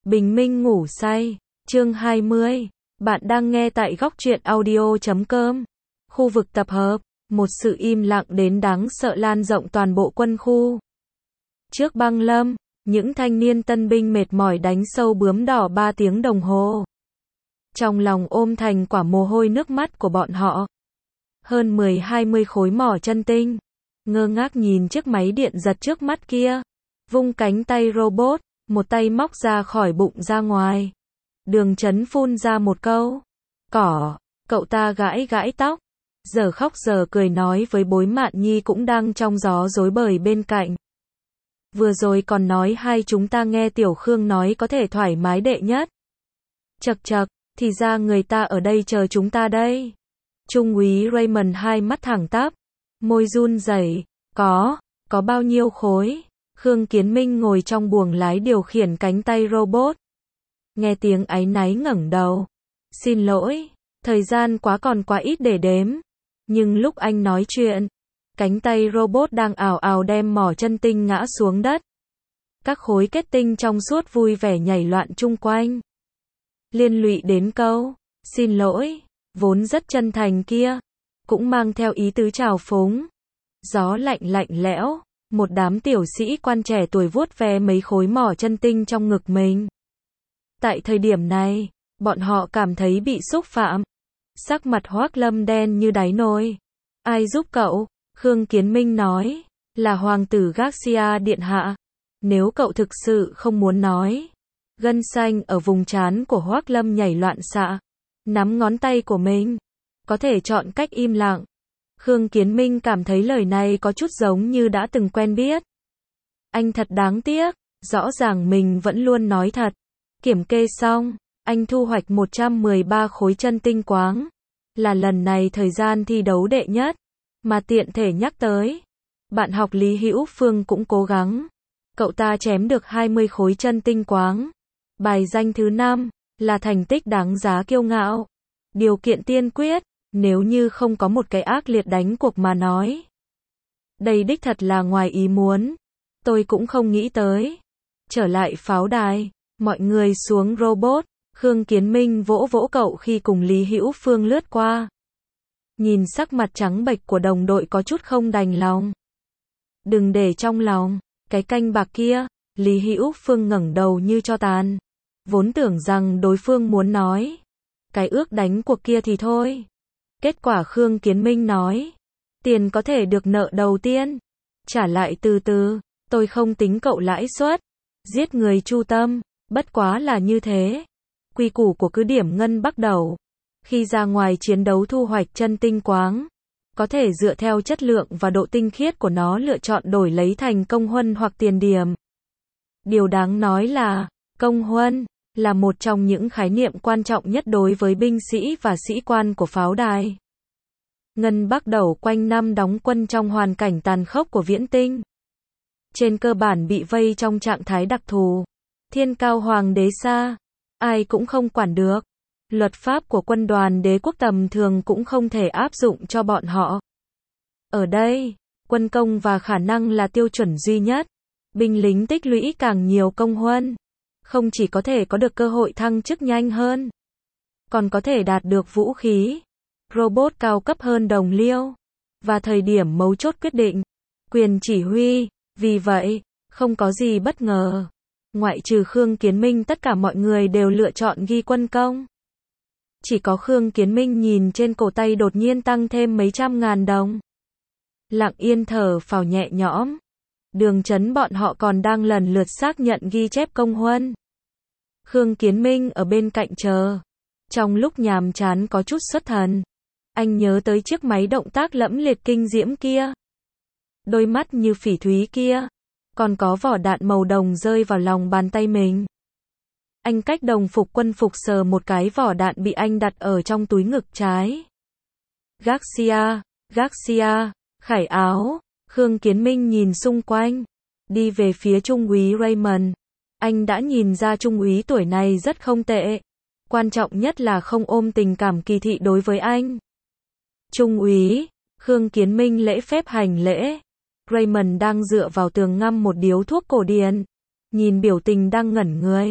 Bình minh ngủ say. Chương 20. Bạn đang nghe tại góc truyện audio.com. Khu vực tập hợp. Một sự im lặng đến đáng sợ lan rộng toàn bộ quân khu. Trước băng lâm, những thanh niên tân binh mệt mỏi đánh sâu bướm đỏ 3 tiếng đồng hồ. Trong lòng ôm thành quả mồ hôi nước mắt của bọn họ. Hơn 10-20 khối mỏ chân tinh. Ngơ ngác nhìn chiếc máy điện giật trước mắt kia. Vung cánh tay robot, một tay móc ra khỏi bụng ra ngoài. Đường Chấn phun ra một câu. Cỏ, cậu ta gãi gãi tóc. Giờ khóc giờ cười nói với Bối Mạn Nhi cũng đang trong gió rối bời bên cạnh. Vừa rồi còn nói hai chúng ta nghe Tiểu Khương nói có thể thoải mái đệ nhất. Chậc chậc, thì ra người ta ở đây chờ chúng ta đây. Trung úy Raymond hai mắt thẳng tắp, môi run rẩy. Có bao nhiêu khối? Khương Kiến Minh ngồi trong buồng lái điều khiển cánh tay robot. Nghe tiếng áy náy ngẩng đầu. Xin lỗi, thời gian còn quá ít để đếm. Nhưng lúc anh nói chuyện, cánh tay robot đang ào ào đem mỏ chân tinh ngã xuống đất. Các khối kết tinh trong suốt vui vẻ nhảy loạn chung quanh. Liên lụy đến câu, xin lỗi, vốn rất chân thành kia, cũng mang theo ý tứ trào phúng. Gió lạnh lạnh lẽo, một đám tiểu sĩ quan trẻ tuổi vuốt ve mấy khối mỏ chân tinh trong ngực mình. Tại thời điểm này, bọn họ cảm thấy bị xúc phạm. Sắc mặt Hoác Lâm đen như đáy nồi. Ai giúp cậu? Khương Kiến Minh nói, là Hoàng tử Garcia điện hạ. Nếu cậu thực sự không muốn nói. Gân xanh ở vùng trán của Hoác Lâm nhảy loạn xạ. Nắm ngón tay của mình. Có thể chọn cách im lặng. Khương Kiến Minh cảm thấy lời này có chút giống như đã từng quen biết. Anh thật đáng tiếc, rõ ràng mình vẫn luôn nói thật. Kiểm kê xong, anh thu hoạch 113 khối chân tinh quáng. Là lần này thời gian thi đấu đệ nhất. Mà tiện thể nhắc tới. Bạn học Lý Hữu Phương cũng cố gắng. Cậu ta chém được 20 khối chân tinh quáng. Bài danh thứ 5, là thành tích đáng giá kiêu ngạo. Điều kiện tiên quyết, nếu như không có một cái ác liệt đánh cuộc mà nói. Đây đích thật là ngoài ý muốn. Tôi cũng không nghĩ tới. Trở lại pháo đài, mọi người xuống robot. Khương Kiến Minh vỗ vỗ cậu khi cùng Lý Hữu Phương lướt qua. Nhìn sắc mặt trắng bệch của đồng đội có chút không đành lòng. Đừng để trong lòng, cái canh bạc kia. Lý Hữu Phương ngẩng đầu như tro tàn. Vốn tưởng rằng đối phương muốn nói cái ước đánh cuộc kia thì thôi. Kết quả Khương Kiến Minh nói, tiền có thể được nợ đầu tiên, trả lại từ từ, tôi không tính cậu lãi suất. Giết người chu tâm, bất quá là như thế. Quy củ của cứ điểm ngân bắt đầu. Khi ra ngoài chiến đấu thu hoạch chân tinh quáng, có thể dựa theo chất lượng và độ tinh khiết của nó lựa chọn đổi lấy thành công huân hoặc tiền điểm. Điều đáng nói là, công huân là một trong những khái niệm quan trọng nhất đối với binh sĩ và sĩ quan của pháo đài. Ngân bắt đầu quanh năm đóng quân trong hoàn cảnh tàn khốc của Viễn Tinh. Trên cơ bản bị vây trong trạng thái đặc thù. Thiên cao hoàng đế xa, ai cũng không quản được. Luật pháp của quân đoàn đế quốc tầm thường cũng không thể áp dụng cho bọn họ. Ở đây, quân công và khả năng là tiêu chuẩn duy nhất. Binh lính tích lũy càng nhiều công huân, không chỉ có thể có được cơ hội thăng chức nhanh hơn, còn có thể đạt được vũ khí, robot cao cấp hơn đồng liêu, và thời điểm mấu chốt quyết định, quyền chỉ huy. Vì vậy, không có gì bất ngờ. Ngoại trừ Khương Kiến Minh tất cả mọi người đều lựa chọn ghi quân công. Chỉ có Khương Kiến Minh nhìn trên cổ tay đột nhiên tăng thêm mấy trăm ngàn đồng. Lặng yên thở phào nhẹ nhõm. Đường Chấn bọn họ còn đang lần lượt xác nhận ghi chép công huân. Khương Kiến Minh ở bên cạnh chờ. Trong lúc nhàm chán có chút xuất thần, anh nhớ tới chiếc máy động tác lẫm liệt kinh diễm kia. Đôi mắt như phỉ thúy kia. Còn có vỏ đạn màu đồng rơi vào lòng bàn tay mình. Anh cách đồng phục quân phục sờ một cái vỏ đạn bị anh đặt ở trong túi ngực trái. Garcia, khải áo. Khương Kiến Minh nhìn xung quanh, đi về phía Trung úy Raymond. Anh đã nhìn ra Trung úy tuổi này rất không tệ. Quan trọng nhất là không ôm tình cảm kỳ thị đối với anh. Trung úy, Khương Kiến Minh lễ phép hành lễ. Raymond đang dựa vào tường ngâm một điếu thuốc cổ điển. Nhìn biểu tình đang ngẩn người.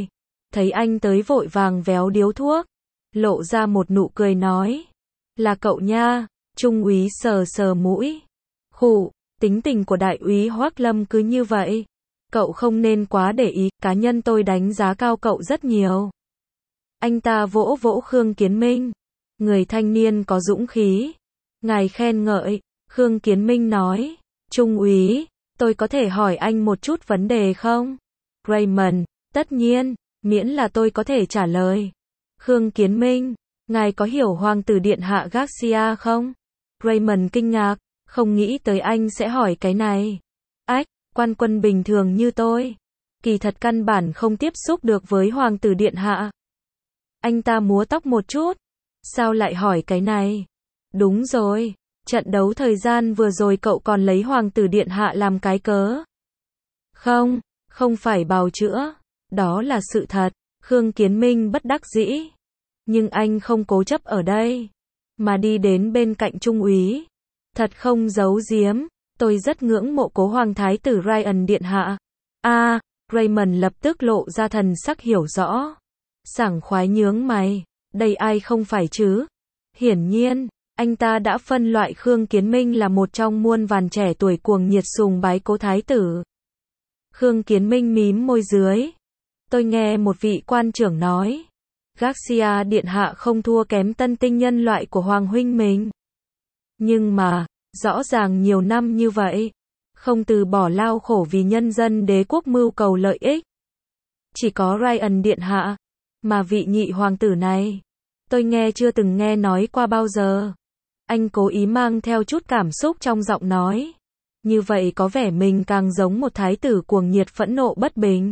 thấy anh tới vội vàng véo điếu thuốc, lộ ra một nụ cười nói, là cậu nha. Trung úy sờ sờ mũi, khụ, tính tình của đại úy Hoắc Lâm cứ như vậy. Cậu không nên quá để ý, cá nhân tôi đánh giá cao cậu rất nhiều. Anh ta vỗ vỗ Khương Kiến Minh, người thanh niên có dũng khí. Ngài khen ngợi. Khương Kiến Minh nói, Trung úy, tôi có thể hỏi anh một chút vấn đề không? Raymond, tất nhiên, miễn là tôi có thể trả lời. Khương Kiến Minh, ngài có hiểu Hoàng tử Điện Hạ Garcia không? Raymond kinh ngạc, không nghĩ tới anh sẽ hỏi cái này. Ách, quan quân bình thường như tôi, kỳ thật căn bản không tiếp xúc được với Hoàng tử Điện Hạ. Anh ta múa tóc một chút, sao lại hỏi cái này? Đúng rồi, trận đấu thời gian vừa rồi cậu còn lấy Hoàng tử Điện Hạ làm cái cớ. Không, không phải bào chữa, đó là sự thật. Khương Kiến Minh bất đắc dĩ. Nhưng anh không cố chấp ở đây, mà đi đến bên cạnh Trung úy. Thật không giấu giếm, tôi rất ngưỡng mộ cố Hoàng thái tử Ryan Điện Hạ. Raymond lập tức lộ ra thần sắc hiểu rõ. Sảng khoái nhướng mày, đây ai không phải chứ? Hiển nhiên, anh ta đã phân loại Khương Kiến Minh là một trong muôn vàn trẻ tuổi cuồng nhiệt sùng bái cố thái tử. Khương Kiến Minh mím môi dưới. Tôi nghe một vị quan trưởng nói, Garcia Điện Hạ không thua kém tân tinh nhân loại của Hoàng huynh mình. Nhưng mà, rõ ràng nhiều năm như vậy, không từ bỏ lao khổ vì nhân dân đế quốc mưu cầu lợi ích. Chỉ có Ryan Điện Hạ, mà vị nhị hoàng tử này, tôi nghe chưa từng nghe nói qua bao giờ. Anh cố ý mang theo chút cảm xúc trong giọng nói. Như vậy có vẻ mình càng giống một thái tử cuồng nhiệt phẫn nộ bất bình,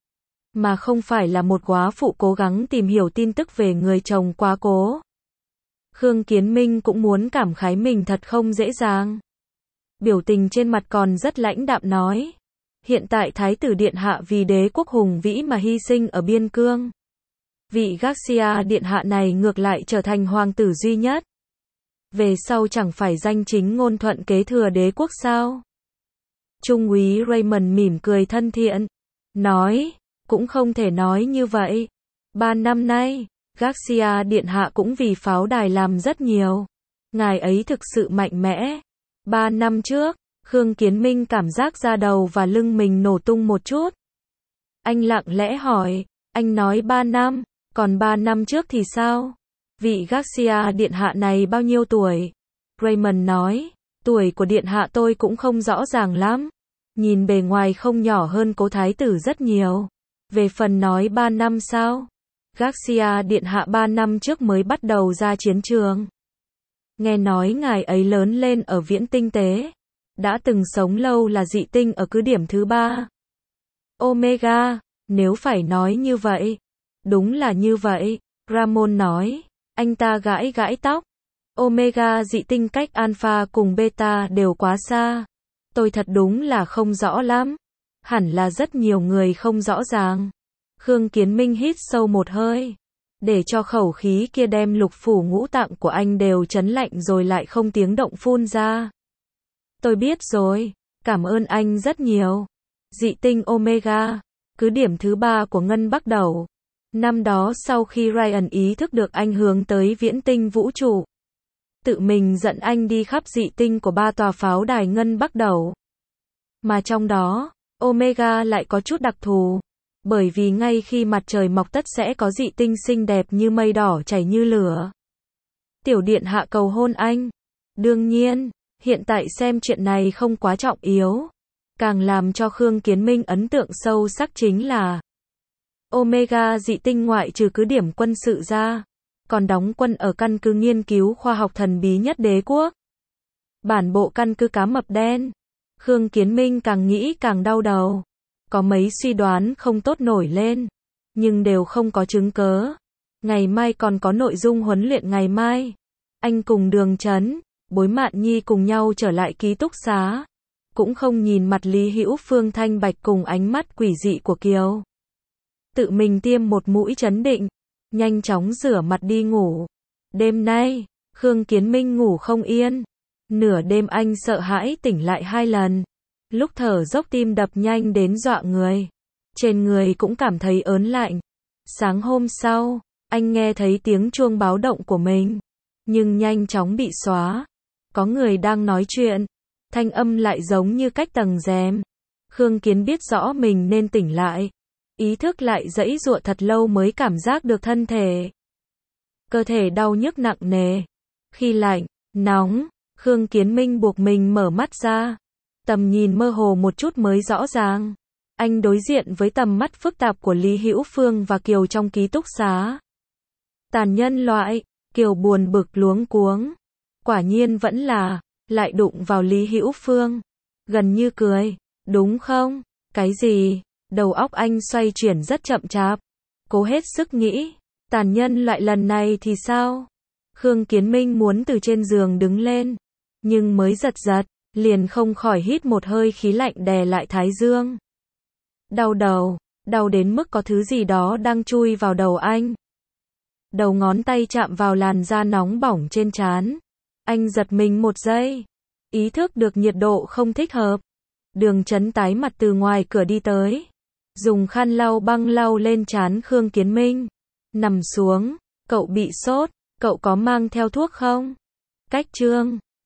mà không phải là một góa phụ cố gắng tìm hiểu tin tức về người chồng quá cố. Khương Kiến Minh cũng muốn cảm khái mình thật không dễ dàng. Biểu tình trên mặt còn rất lãnh đạm nói, hiện tại thái tử Điện Hạ vì đế quốc hùng vĩ mà hy sinh ở biên cương. Vị Garcia Điện Hạ này ngược lại trở thành hoàng tử duy nhất. Về sau chẳng phải danh chính ngôn thuận kế thừa đế quốc sao? Trung úy Raymond mỉm cười thân thiện, nói, cũng không thể nói như vậy. 3 năm nay, Garcia Điện Hạ cũng vì pháo đài làm rất nhiều. Ngài ấy thực sự mạnh mẽ. 3 năm trước, Khương Kiến Minh cảm giác da đầu và lưng mình nổ tung một chút. Anh lặng lẽ hỏi, anh nói 3 năm, còn 3 năm trước thì sao? Vị Garcia Điện Hạ này bao nhiêu tuổi? Raymond nói, tuổi của Điện Hạ tôi cũng không rõ ràng lắm. Nhìn bề ngoài không nhỏ hơn cố thái tử rất nhiều. Về phần nói 3 năm sao? Garcia Điện Hạ 3 năm trước mới bắt đầu ra chiến trường. Nghe nói ngài ấy lớn lên ở Viễn Tinh Tế. Đã từng sống lâu là dị tinh ở cứ điểm thứ 3. Omega, nếu phải nói như vậy. Đúng là như vậy, Ramon nói. Anh ta gãi gãi tóc. Omega dị tinh cách Alpha cùng Beta đều quá xa. Tôi thật đúng là không rõ lắm. Hẳn là rất nhiều người không rõ ràng. Khương Kiến Minh hít sâu một hơi, để cho khẩu khí kia đem lục phủ ngũ tạng của anh đều chấn lạnh rồi lại không tiếng động phun ra. Tôi biết rồi, cảm ơn anh rất nhiều. Dị tinh Omega, cứ điểm thứ 3 của Ngân Bắc Đầu. Năm đó sau khi Ryan ý thức được anh hướng tới viễn tinh vũ trụ, tự mình dẫn anh đi khắp dị tinh của 3 tòa pháo đài Ngân Bắc Đầu. Mà trong đó, Omega lại có chút đặc thù. Bởi vì ngay khi mặt trời mọc tất sẽ có dị tinh xinh đẹp như mây đỏ chảy như lửa. Tiểu Điện Hạ cầu hôn anh. Đương nhiên, hiện tại xem chuyện này không quá trọng yếu. Càng làm cho Khương Kiến Minh ấn tượng sâu sắc chính là Omega dị tinh ngoại trừ cứ điểm quân sự ra, còn đóng quân ở căn cứ nghiên cứu khoa học thần bí nhất đế quốc. Bản bộ căn cứ cá mập đen. Khương Kiến Minh càng nghĩ càng đau đầu. Có mấy suy đoán không tốt nổi lên, nhưng đều không có chứng cớ. Ngày mai còn có nội dung huấn luyện ngày mai. Anh cùng Đường Chấn, Bối Mạn Nhi cùng nhau trở lại ký túc xá. Cũng không nhìn mặt Lý Hữu Phương thanh bạch cùng ánh mắt quỷ dị của Kiều. Tự mình tiêm một mũi chấn định, nhanh chóng rửa mặt đi ngủ. Đêm nay, Khương Kiến Minh ngủ không yên. Nửa đêm anh sợ hãi tỉnh lại 2 lần. Lúc thở dốc tim đập nhanh đến dọa người. Trên người cũng cảm thấy ớn lạnh. Sáng hôm sau, anh nghe thấy tiếng chuông báo động của mình, nhưng nhanh chóng bị xóa. Có người đang nói chuyện, thanh âm lại giống như cách tầng rèm. Khương Kiến biết rõ mình nên tỉnh lại. Ý thức lại giãy giụa thật lâu mới cảm giác được thân thể. Cơ thể đau nhức nặng nề. Khi lạnh, nóng, Khương Kiến Minh buộc mình mở mắt ra. Tầm nhìn mơ hồ một chút mới rõ ràng. Anh đối diện với tầm mắt phức tạp của Lý Hữu Phương và Kiều trong ký túc xá. Tàn nhân loại, Kiều buồn bực luống cuống. Quả nhiên vẫn là, lại đụng vào Lý Hữu Phương. Gần như cười, đúng không? Cái gì? Đầu óc anh xoay chuyển rất chậm chạp. Cố hết sức nghĩ, tàn nhân loại lần này thì sao? Khương Kiến Minh muốn từ trên giường đứng lên, nhưng mới giật giật, liền không khỏi hít một hơi khí lạnh đè lại thái dương. Đau đầu, đau đến mức có thứ gì đó đang chui vào đầu anh. Đầu ngón tay chạm vào làn da nóng bỏng trên trán. Anh giật mình một giây, ý thức được nhiệt độ không thích hợp. Đường Chấn tái mặt từ ngoài cửa đi tới, dùng khăn lau băng lau lên trán Khương Kiến Minh. Nằm xuống, cậu bị sốt, cậu có mang theo thuốc không? Cách Trương